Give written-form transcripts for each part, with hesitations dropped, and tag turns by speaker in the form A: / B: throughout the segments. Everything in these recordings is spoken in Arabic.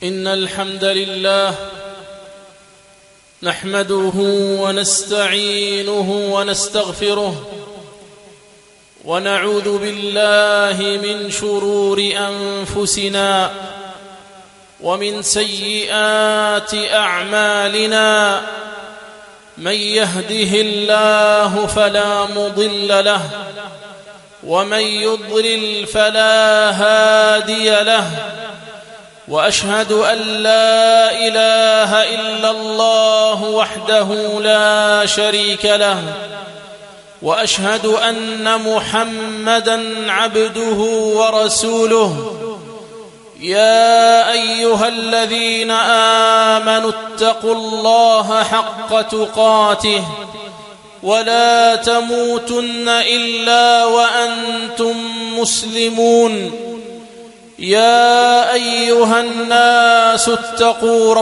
A: إن الحمد لله نحمده ونستعينه ونستغفره ونعوذ بالله من شرور أنفسنا ومن سيئات أعمالنا. من يهده الله فلا مضل له ومن يضلل فلا هادي له، وأشهد أن لا إله إلا الله وحده لا شريك له، وأشهد أن محمدًا عبده ورسوله. يا أيها الذين آمنوا اتقوا الله حق تقاته ولا تموتن إلا وأنتم مسلمون. يا أيها الناس اتقوا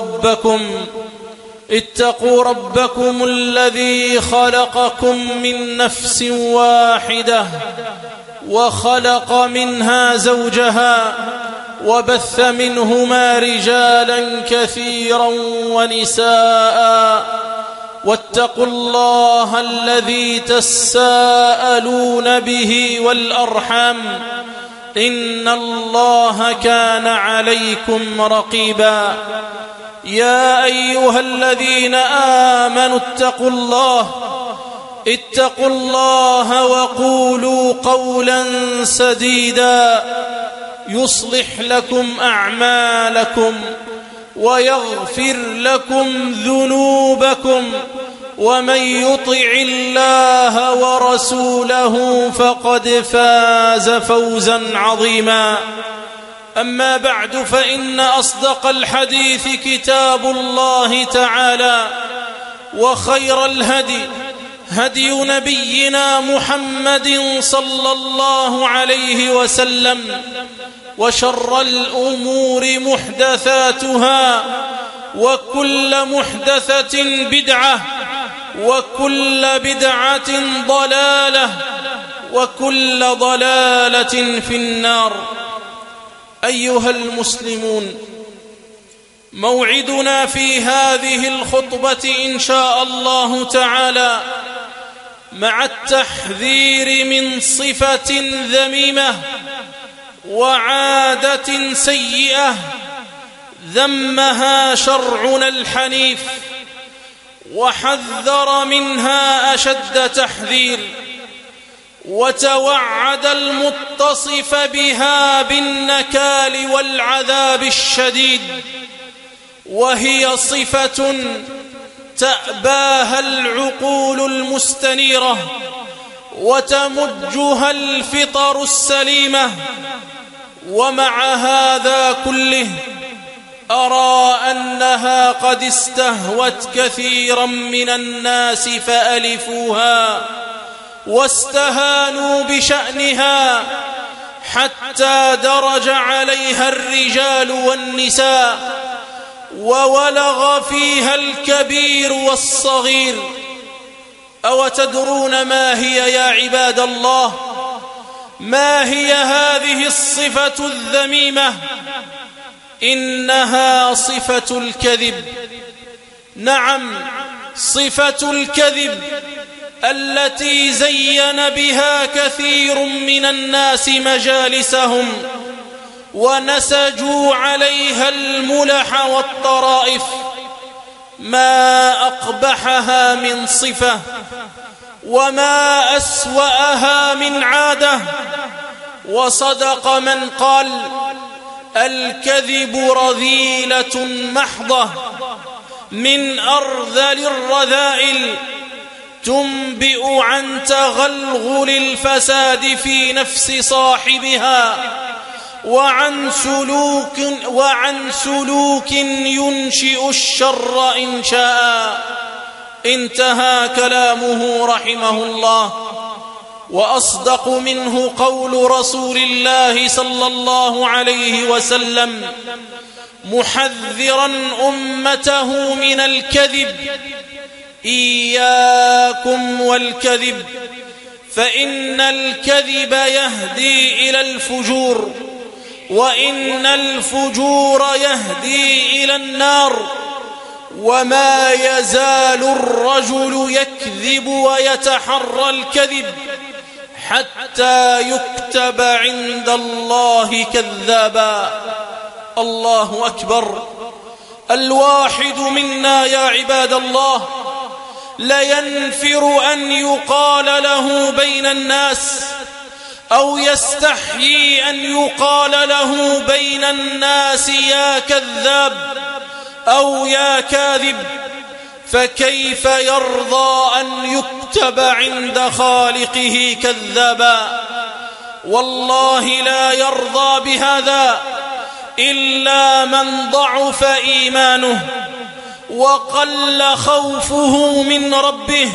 A: ربكم الذي خلقكم من نفس واحدة وخلق منها زوجها وبث منهما رجالا كثيرا ونساء، واتقوا الله الذي تساءلون به والأرحام إن الله كان عليكم رقيبا. يا أيها الذين آمنوا اتقوا الله وقولوا قولا سديدا يصلح لكم أعمالكم ويغفر لكم ذنوبكم، ومن يطع الله ورسوله فقد فاز فوزا عظيما. أما بعد، فإن أصدق الحديث كتاب الله تعالى، وخير الهدي هدي نبينا محمد صلى الله عليه وسلم، وشر الأمور محدثاتها، وكل محدثة بدعة، وكل بدعة ضلالة، وكل ضلالة في النار. أيها المسلمون، موعدنا في هذه الخطبة إن شاء الله تعالى مع التحذير من صفة ذميمة وعادة سيئة ذمها شرعنا الحنيف وحذر منها أشد تحذير، وتوعد المتصف بها بالنكال والعذاب الشديد، وهي صفة تأباها العقول المستنيرة وتمجها الفطر السليمة. ومع هذا كله أرى أنها قد استهوت كثيرا من الناس فألفوها واستهانوا بشأنها، حتى درج عليها الرجال والنساء وولغ فيها الكبير والصغير. أو تدرون ما هي يا عباد الله؟ ما هي هذه الصفة الذميمة؟ إنها صفة الكذب. نعم، صفة الكذب التي زين بها كثير من الناس مجالسهم ونسجوا عليها الملح والطرائف. ما أقبحها من صفة وما أسوأها من عادة. وصدق من قال: الكذب رذيلة محضة من أرذل الرذائل، تنبئ عن تغلغل الفساد في نفس صاحبها وعن سلوك ينشئ الشر إن شاء. انتهى كلامه رحمه الله. وأصدق منه قول رسول الله صلى الله عليه وسلم محذرا أمته من الكذب: إياكم والكذب، فإن الكذب يهدي إلى الفجور وإن الفجور يهدي إلى النار. وما يزال الرجل يكذب ويتحرى الكذب حتى يكتب عند الله كذابا. الله أكبر. الواحد منا يا عباد الله لينفر أن يقال له بين الناس، أو يستحيي أن يقال له بين الناس يا كذاب أو يا كاذب، فكيف يرضى أن يكتب عند خالقه كذابا؟ والله لا يرضى بهذا إلا من ضعف إيمانه وقل خوفه من ربه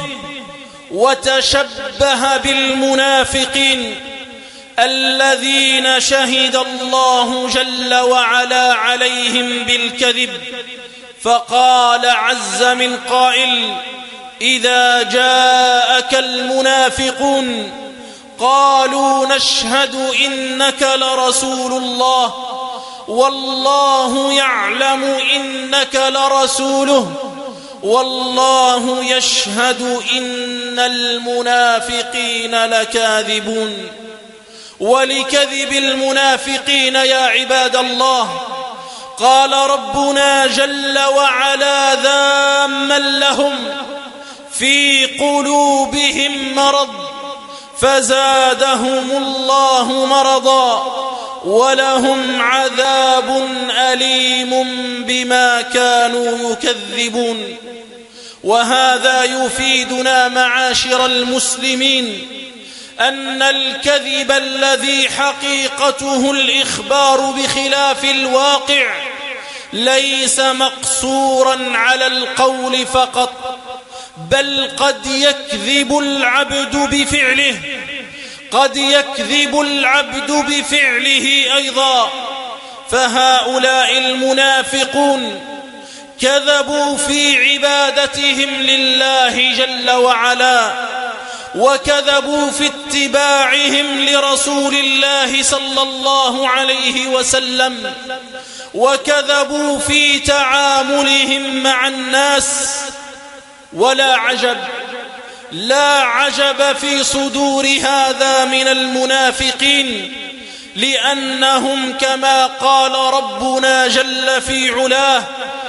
A: وتشبه بالمنافقين الذين شهد الله جل وعلا عليهم بالكذب. فقال عز من قائل: إذا جاءك المنافقون قالوا نشهد إنك لرسول الله والله يعلم إنك لرسوله والله يشهد إن المنافقين لكاذبون. ولكذب المنافقين يا عباد الله قال ربنا جل وعلا ذاما لهم: في قلوبهم مرض فزادهم الله مرضا ولهم عذاب أليم بما كانوا يكذبون. وهذا يفيدنا معاشر المسلمين أن الكذب الذي حقيقته الإخبار بخلاف الواقع ليس مقصورا على القول فقط، بل قد يكذب العبد بفعله، قد يكذب العبد بفعله أيضا. فهؤلاء المنافقون كذبوا في عبادتهم لله جل وعلا، وكذبوا في اتباعهم لرسول الله صلى الله عليه وسلم، وكذبوا في تعاملهم مع الناس. ولا عجب، لا عجب في صدور هذا من المنافقين، لأنهم كما قال ربنا جل في علاه: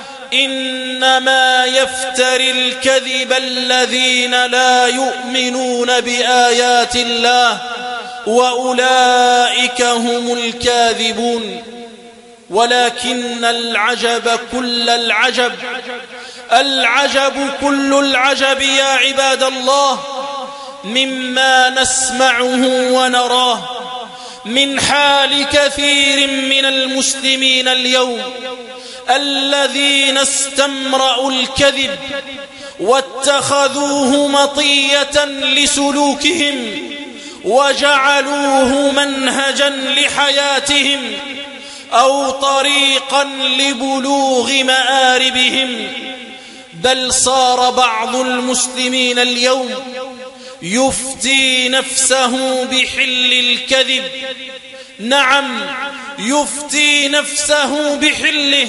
A: إنما يفتري الكذب الذين لا يؤمنون بآيات الله وأولئك هم الكاذبون. ولكن العجب كل العجب، العجب كل العجب يا عباد الله مما نسمعه ونراه من حال كثير من المسلمين اليوم الذين استمرأوا الكذب واتخذوه مطية لسلوكهم وجعلوه منهجا لحياتهم أو طريقا لبلوغ مآربهم. بل صار بعض المسلمين اليوم يفتي نفسه بحل الكذب، نعم يفتي نفسه بحله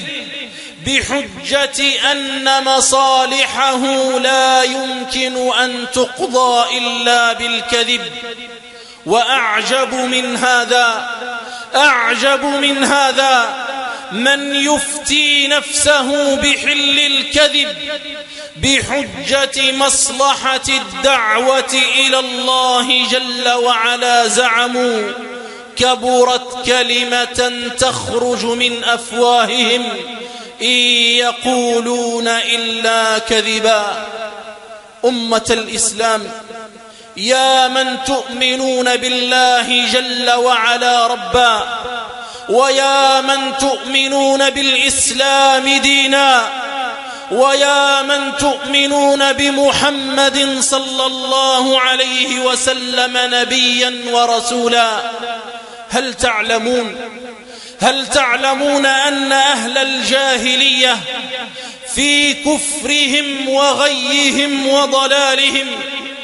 A: بحجة أن مصالحه لا يمكن أن تقضى إلا بالكذب. وأعجب من هذا، أعجب من هذا من يفتي نفسه بحل الكذب بحجة مصلحة الدعوة إلى الله جل وعلا. زعموا كبرت كلمة تخرج من أفواههم إن يقولون إلا كذبا. أمة الإسلام، يا من تؤمنون بالله جل وعلا ربا، ويا من تؤمنون بالإسلام دينا، ويا من تؤمنون بمحمد صلى الله عليه وسلم نبيا ورسولا، هل تعلمون أن أهل الجاهلية في كفرهم وغيهم وضلالهم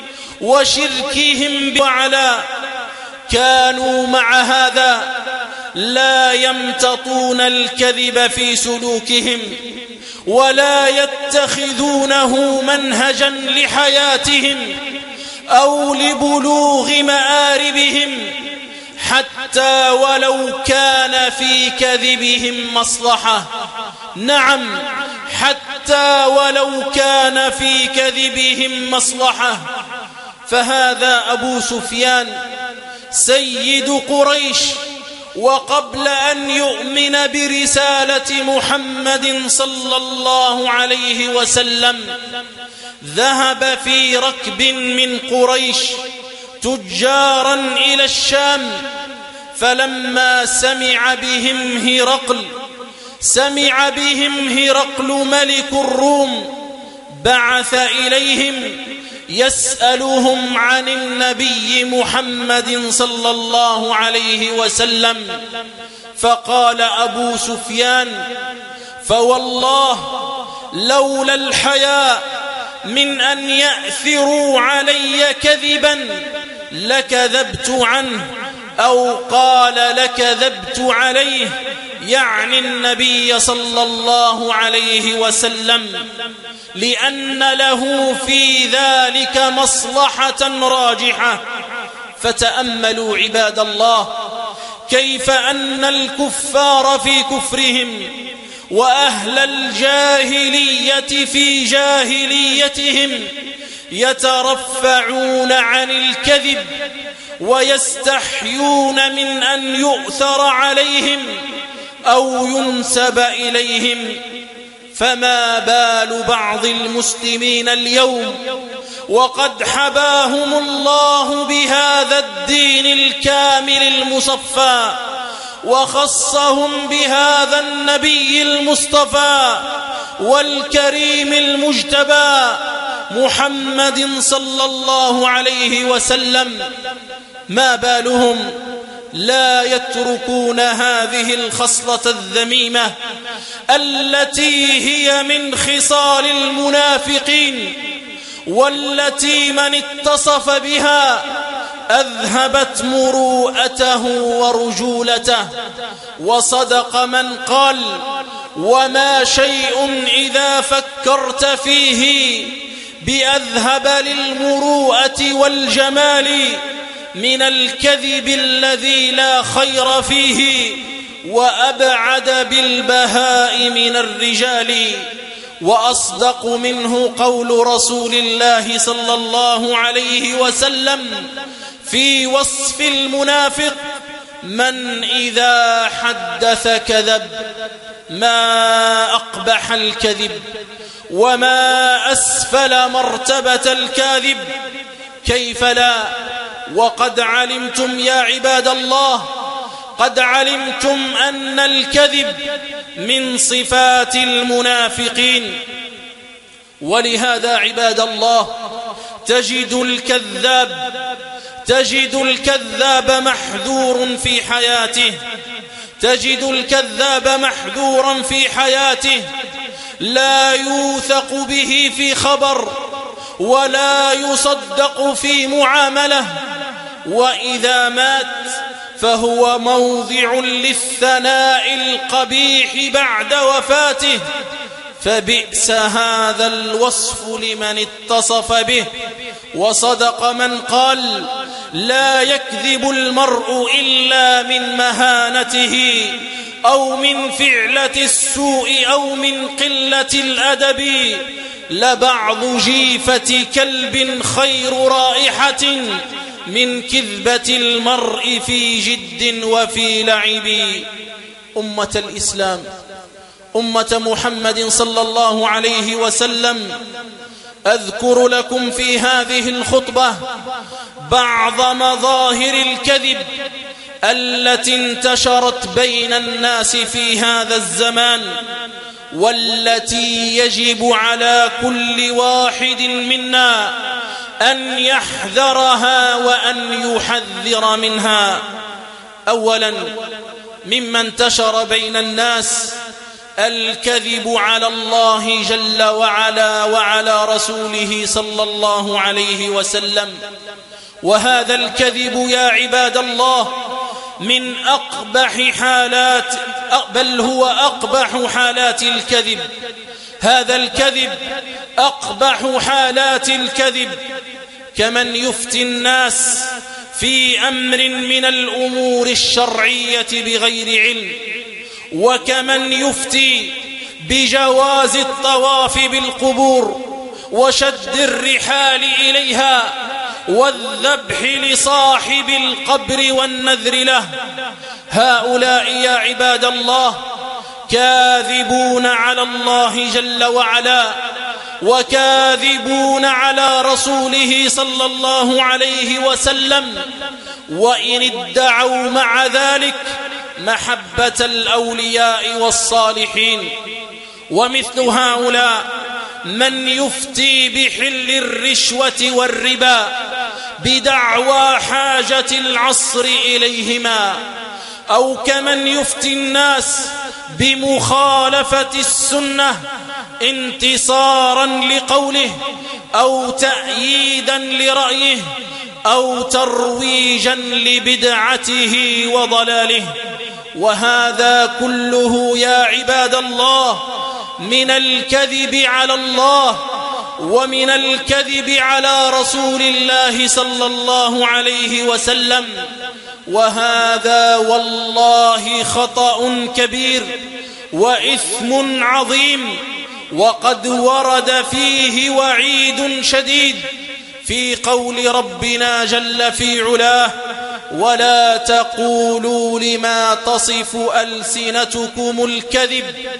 A: وشركهم وعلا كانوا مع هذا لا يمتطون الكذب في سلوكهم ولا يتخذونه منهجا لحياتهم أو لبلوغ مآربهم، حتى ولو كان في كذبهم مصلحة. نعم، حتى ولو كان في كذبهم مصلحة. فهذا أبو سفيان سيد قريش، وقبل أن يؤمن برسالة محمد صلى الله عليه وسلم ذهب في ركب من قريش تجارا إلى الشام، فلما سمع بهم هرقل ملك الروم بعث إليهم يسألهم عن النبي محمد صلى الله عليه وسلم. فقال أبو سفيان: فوالله لولا الحياء من أن يأثروا علي كذبا لكذبت عنه، أو قال لكذبت عليه، يعني النبي صلى الله عليه وسلم، لأن له في ذلك مصلحة راجحة. فتأملوا عباد الله كيف أن الكفار في كفرهم وأهل الجاهلية في جاهليتهم يترفعون عن الكذب ويستحيون من أن يؤثر عليهم أو ينسب إليهم. فما بال بعض المسلمين اليوم وقد حباهم الله بهذا الدين الكامل المصفى، وخصهم بهذا النبي المصطفى والكريم المجتبى محمد صلى الله عليه وسلم، ما بالهم لا يتركون هذه الخصلة الذميمة التي هي من خصال المنافقين، والتي من اتصف بها أذهبت مروءته ورجولته. وصدق من قال: وما شيء إذا فكرت فيه بأذهب للمروءة والجمال من الكذب الذي لا خير فيه، وأبعد بالبهاء من الرجال. وأصدق منه قول رسول الله صلى الله عليه وسلم في وصف المنافق: من إذا حدث كذب. ما أقبح الكذب وما أسفل مرتبة الكاذب. كيف لا، وقد علمتم يا عباد الله، قد علمتم أن الكذب من صفات المنافقين. ولهذا عباد الله تجد الكذاب محذور في حياته، تجد الكذاب محذورا في حياته، لا يوثق به في خبر ولا يصدق في معاملة، وإذا مات فهو موضع للثناء القبيح بعد وفاته. فبئس هذا الوصف لمن اتصف به. وصدق من قال: لا يكذب المرء إلا من مهانته أو من فعلة السوء أو من قلة الأدب، لبعض جيفة كلب خير رائحة من كذبة المرء في جد وفي لعب. أمة الإسلام، أمة محمد صلى الله عليه وسلم، أذكر لكم في هذه الخطبة بعض مظاهر الكذب التي انتشرت بين الناس في هذا الزمان، والتي يجب على كل واحد منا أن يحذرها وأن يحذر منها. أولا، مما انتشر بين الناس الكذب على الله جل وعلا وعلى رسوله صلى الله عليه وسلم. وهذا الكذب يا عباد الله من أقبح حالات، بل هو أقبح حالات الكذب. هذا الكذب أقبح حالات الكذب، كمن يفتي الناس في أمر من الأمور الشرعية بغير علم، وكمن يفتي بجواز الطواف بالقبور وشد الرحال إليها والذبح لصاحب القبر والنذر له. هؤلاء يا عباد الله كاذبون على الله جل وعلا، وكاذبون على رسوله صلى الله عليه وسلم، وإن ادعوا مع ذلك محبة الأولياء والصالحين. ومثل هؤلاء من يفتي بحل الرشوة والربا بدعوى حاجة العصر إليهما، أو كمن يفتي الناس بمخالفة السنة انتصارا لقوله أو تأييدا لرأيه أو ترويجا لبدعته وضلاله. وهذا كله يا عباد الله من الكذب على الله ومن الكذب على رسول الله صلى الله عليه وسلم، وهذا والله خطأ كبير وإثم عظيم، وقد ورد فيه وعيد شديد في قول ربنا جل في علاه: ولا تقولوا لما تصف ألسنتكم الكذب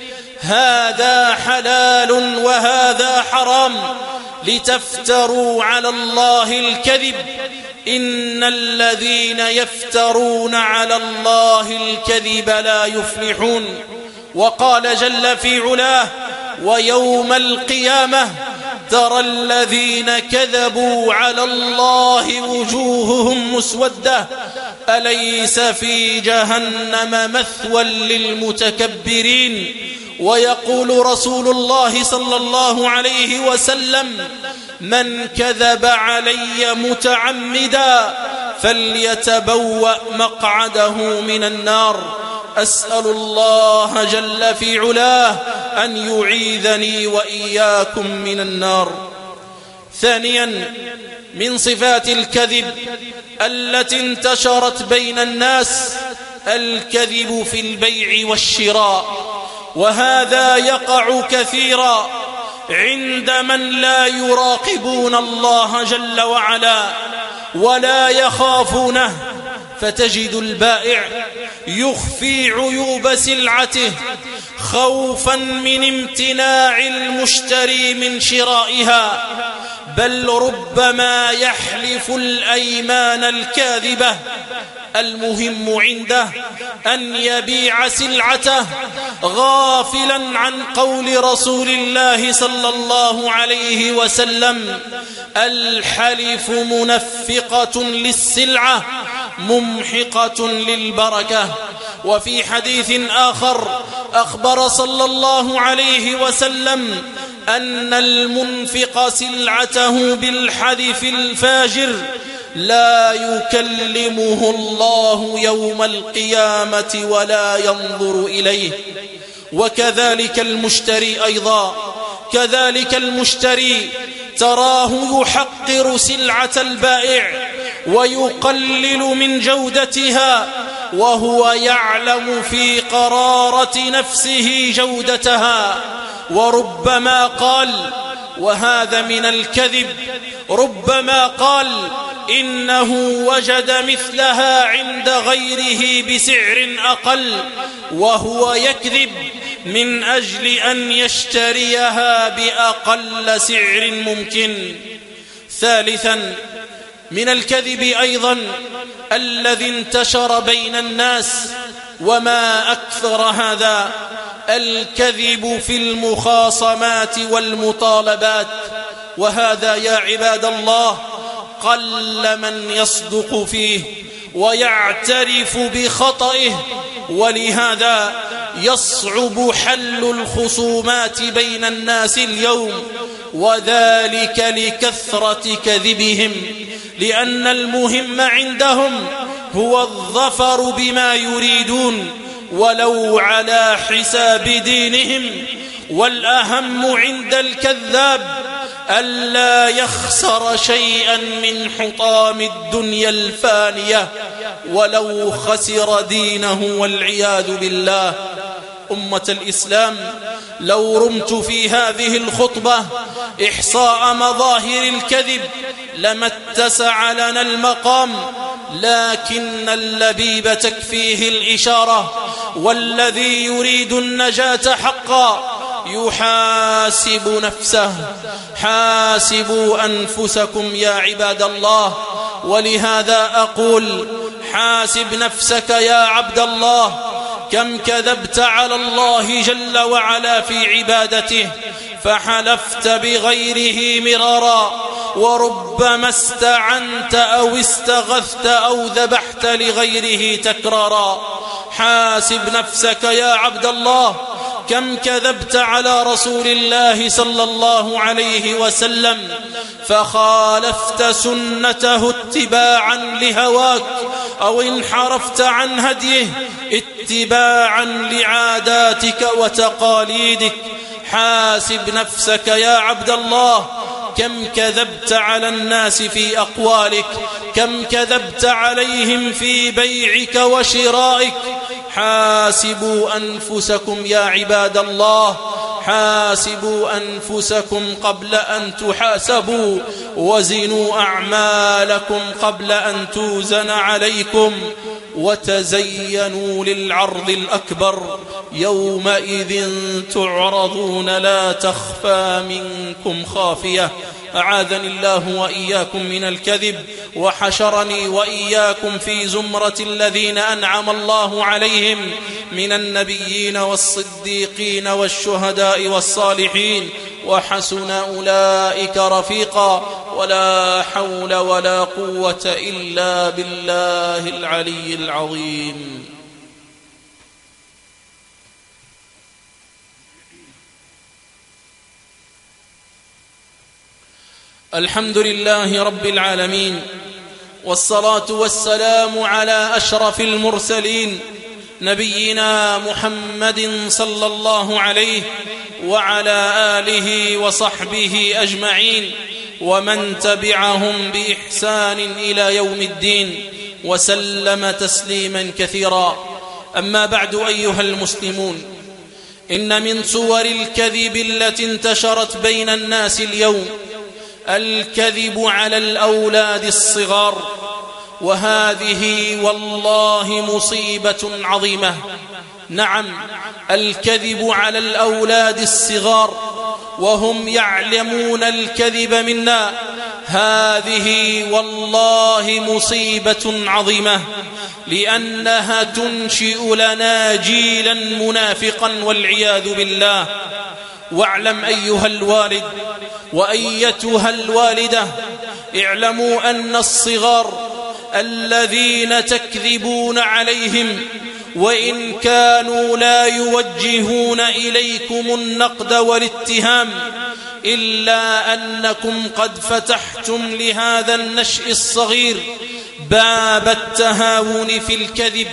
A: هذا حلال وهذا حرام لتفتروا على الله الكذب إن الذين يفترون على الله الكذب لا يفلحون. وقال جل في علاه: ويوم القيامة ترى الذين كذبوا على الله وجوههم مسودة أليس في جهنم مثوى للمتكبرين. ويقول رسول الله صلى الله عليه وسلم: من كذب علي متعمدا فليتبوأ مقعده من النار. أسأل الله جل في علاه أن يعيذني وإياكم من النار. ثانيا، من صفات الكذب التي انتشرت بين الناس الكذب في البيع والشراء، وهذا يقع كثيرا عند من لا يراقبون الله جل وعلا ولا يخافونه، فتجد البائع يخفي عيوب سلعته خوفا من امتناع المشتري من شرائها، بل ربما يحلف الأيمان الكاذبة. المهم عنده أن يبيع سلعته غافلا عن قول رسول الله صلى الله عليه وسلم: الحلف منفقة للسلعة ممحقة للبركة. وفي حديث آخر أخبر صلى الله عليه وسلم أن المنفق سلعته بالحلف الفاجر لا يكلمه الله يوم القيامة ولا ينظر إليه. وكذلك المشتري أيضا، كذلك المشتري تراه يحقر سلعة البائع ويقلل من جودتها وهو يعلم في قرارة نفسه جودتها، وربما قال، وهذا من الكذب، ربما قال إنه وجد مثلها عند غيره بسعر أقل، وهو يكذب من أجل أن يشتريها بأقل سعر ممكن. ثالثا، من الكذب أيضا الذي انتشر بين الناس وما أكثر هذا الكذب في المخاصمات والمطالبات، وهذا يا عباد الله قل من يصدق فيه ويعترف بخطئه، ولهذا يصعب حل الخصومات بين الناس اليوم، وذلك لكثرة كذبهم، لأن المهم عندهم هو الظفر بما يريدون ولو على حساب دينهم. والأهم عند الكذاب ألا يخسر شيئا من حطام الدنيا الفانية ولو خسر دينه والعياذ بالله. أمة الإسلام، لو رمت في هذه الخطبة إحصاء مظاهر الكذب لما اتسع لنا المقام، لكن اللبيب تكفيه الإشارة. والذي يريد النجاة حقا يحاسب نفسه. حاسبوا أنفسكم يا عباد الله. ولهذا أقول: حاسب نفسك يا عبد الله، كم كذبت على الله جل وعلا في عبادته فحلفت بغيره مرارا، وربما استعنت أو استغثت أو ذبحت لغيره تكرارا. حاسب نفسك يا عبد الله، كم كذبت على رسول الله صلى الله عليه وسلم فخالفت سنته اتباعا لهواك، أو انحرفت عن هديه اتباعا لعاداتك وتقاليدك. حاسب نفسك يا عبد الله، كم كذبت على الناس في أقوالك، كم كذبت عليهم في بيعك وشرائك. حاسبوا أنفسكم يا عباد الله، حاسبوا أنفسكم قبل أن تحاسبوا، وزنوا أعمالكم قبل أن توزن عليكم، وتزينوا للعرض الأكبر يومئذ تعرضون لا تخفى منكم خافية. أعاذني الله وإياكم من الكذب، وحشرني وإياكم في زمرة الذين أنعم الله عليهم من النبيين والصديقين والشهداء والصالحين، وحسن أولئك رفيقا. ولا حول ولا قوة إلا بالله العلي العظيم. الحمد لله رب العالمين، والصلاة والسلام على أشرف المرسلين نبينا محمد صلى الله عليه وعلى آله وصحبه أجمعين، ومن تبعهم بإحسان إلى يوم الدين، وسلم تسليما كثيرا. أما بعد أيها المسلمون، إن من صور الكذب التي انتشرت بين الناس اليوم الكذب على الأولاد الصغار، وهذه والله مصيبة عظيمة. نعم، الكذب على الأولاد الصغار وهم يعلمون الكذب منا، هذه والله مصيبة عظيمة، لأنها تنشئ لنا جيلا منافقا والعياذ بالله. واعلم أيها الوالد وأيتها الوالدة، اعلموا أن الصغار الذين تكذبون عليهم وإن كانوا لا يوجهون إليكم النقد والاتهام، إلا أنكم قد فتحتم لهذا النشء الصغير باب التهاون في الكذب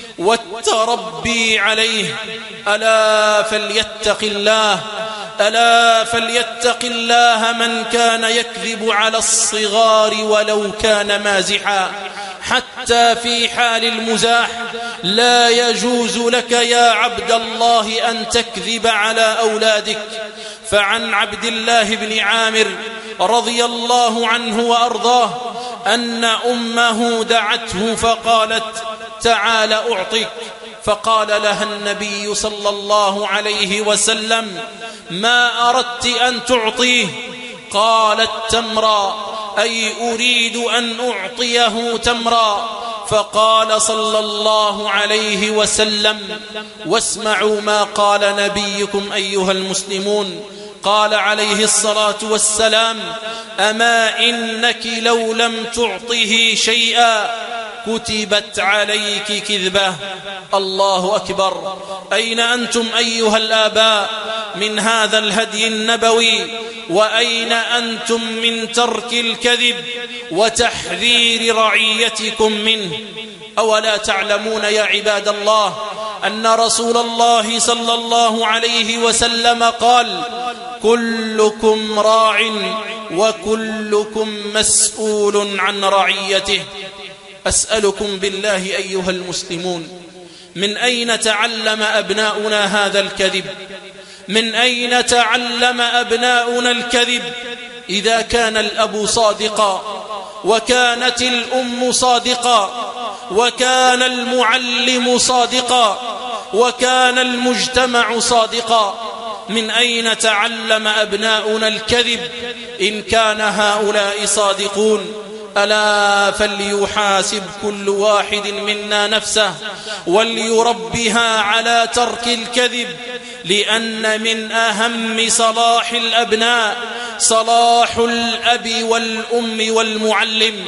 A: والتربي عليه. ألا فليتق الله، ألا فليتق الله من كان يكذب على الصغار ولو كان مازحا. حتى في حال المزاح لا يجوز لك يا عبد الله أن تكذب على أولادك. فعن عبد الله بن عامر رضي الله عنه وأرضاه أن أمه دعته فقالت: تعال أعطيك. فقال لها النبي صلى الله عليه وسلم: ما أردت أن تعطيه؟ قالت: تمرا، أي أريد أن أعطيه تمرا. فقال صلى الله عليه وسلم: واسمعوا ما قال نبيكم أيها المسلمون، قال عليه الصلاة والسلام: أما إنك لو لم تعطه شيئا كتبت عليك كذبة. الله أكبر. أين أنتم أيها الآباء من هذا الهدي النبوي؟ وأين أنتم من ترك الكذب وتحذير رعيتكم منه؟ أولا تعلمون يا عباد الله أن رسول الله صلى الله عليه وسلم قال: كلكم راع وكلكم مسؤول عن رعيته. أسألكم بالله أيها المسلمون، من أين تعلم أبناؤنا هذا الكذب؟ من أين تعلم أبناؤنا الكذب؟ إذا كان الأب صادقا، وكانت الأم صادقا، وكان المعلم صادقا، وكان المجتمع صادقا، من أين تعلم أبناؤنا الكذب إن كان هؤلاء صادقون؟ ألا فليحاسب كل واحد منا نفسه وليربها على ترك الكذب، لأن من أهم صلاح الأبناء صلاح الأب والأم والمعلم،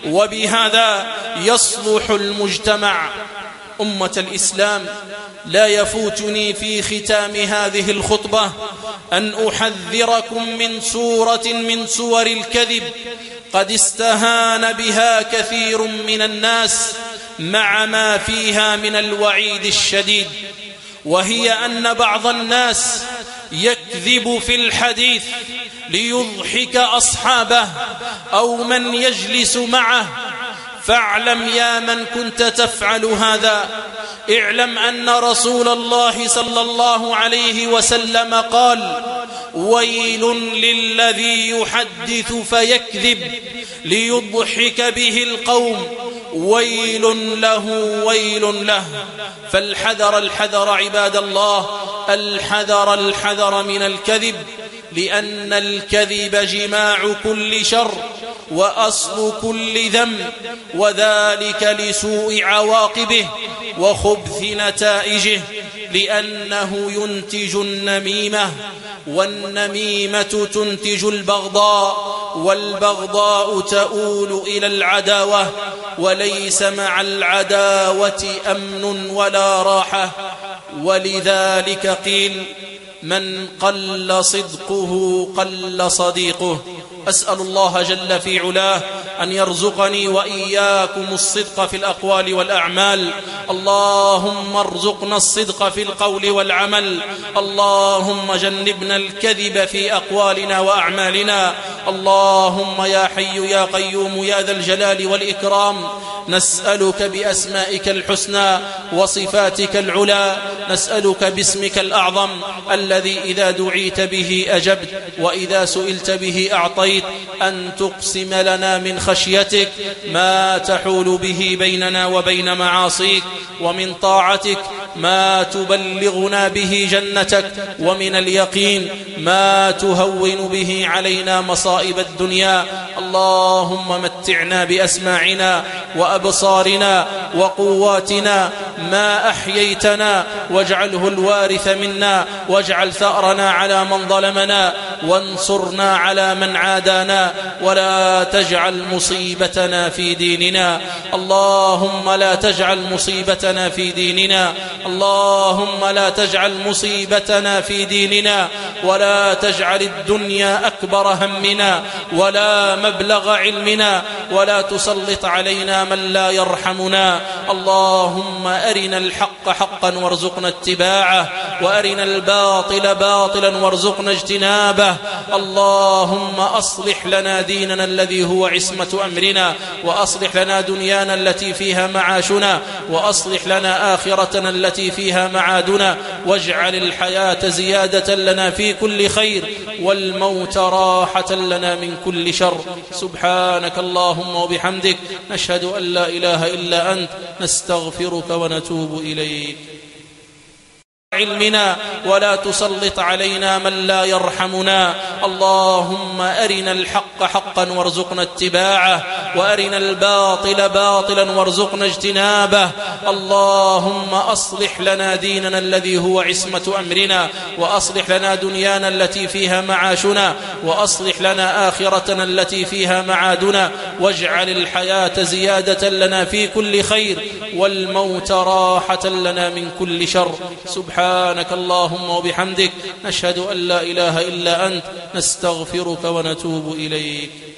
A: وبهذا يصلح المجتمع. أمة الإسلام، لا يفوتني في ختام هذه الخطبة أن أحذركم من صورة من صور الكذب قد استهان بها كثير من الناس مع ما فيها من الوعيد الشديد، وهي أن بعض الناس يكذب في الحديث ليضحك أصحابه أو من يجلس معه. فاعلم يا من كنت تفعل هذا، اعلم أن رسول الله صلى الله عليه وسلم قال: ويل للذي يحدث فيكذب ليضحك به القوم، ويل له ويل له. فالحذر الحذر عباد الله، الحذر الحذر من الكذب، لأن الكذب جماع كل شر وأصل كل ذنب، وذلك لسوء عواقبه وخبث نتائجه، لأنه ينتج النميمة، والنميمة تنتج البغضاء، والبغضاء تؤول إلى العداوة، وليس مع العداوة أمن ولا راحة. ولذلك قيل: من قل صدقه قل صديقه. أسأل الله جل في علاه أن يرزقني وإياكم الصدق في الأقوال والأعمال. اللهم ارزقنا الصدق في القول والعمل. اللهم جنبنا الكذب في أقوالنا وأعمالنا. اللهم يا حي يا قيوم يا ذا الجلال والإكرام، نسألك بأسمائك الحسنى وصفاتك العلى، نسألك باسمك الأعظم الذي إذا دعيت به أجبت وإذا سئلت به أعطيت، أن تقسم لنا من خشيتك ما تحول به بيننا وبين معاصيك، ومن طاعتك ما تبلغنا به جنتك، ومن اليقين ما تهون به علينا مصائب الدنيا. اللهم متعنا بأسماعنا وأبصارنا وقواتنا ما أحييتنا، واجعله الوارث منا، واجعل ثأرنا على من ظلمنا، وانصرنا على من عادانا، ولا تجعل مصيبتنا في ديننا. اللهم لا تجعل مصيبتنا في ديننا. اللهم لا تجعل مصيبتنا في ديننا، ولا تجعل الدنيا أكبر همنا ولا مبلغ علمنا، ولا تسلط علينا من لا يرحمنا. اللهم أرنا الحق حقا وارزقنا اتباعه، وأرنا الباطل باطلا وارزقنا اجتنابه. اللهم أصلح لنا ديننا الذي هو عصمة أمرنا، وأصلح لنا دنيانا التي فيها معاشنا، وأصلح لنا آخرتنا التي فيها معادنا، واجعل الحياة زيادة لنا في كل خير، والموت راحة لنا من كل شر. سبحانك اللهم وبحمدك، نشهد أن لا إله إلا أنت، نستغفرك ونتوب إليك. علمنا ولا تسلط علينا من لا يرحمنا. اللهم أرنا الحق حقا وارزقنا اتباعه، وأرنا الباطل باطلا وارزقنا اجتنابه. اللهم أصلح لنا ديننا الذي هو عصمة أمرنا، وأصلح لنا دنيانا التي فيها معاشنا، وأصلح لنا آخرتنا التي فيها معادنا، واجعل الحياة زيادة لنا في كل خير، والموت راحة لنا من كل شر. سبحانك اللهم وبحمدك، نشهد أن لا إله إلا أنت، نستغفرك ونتوب إليك.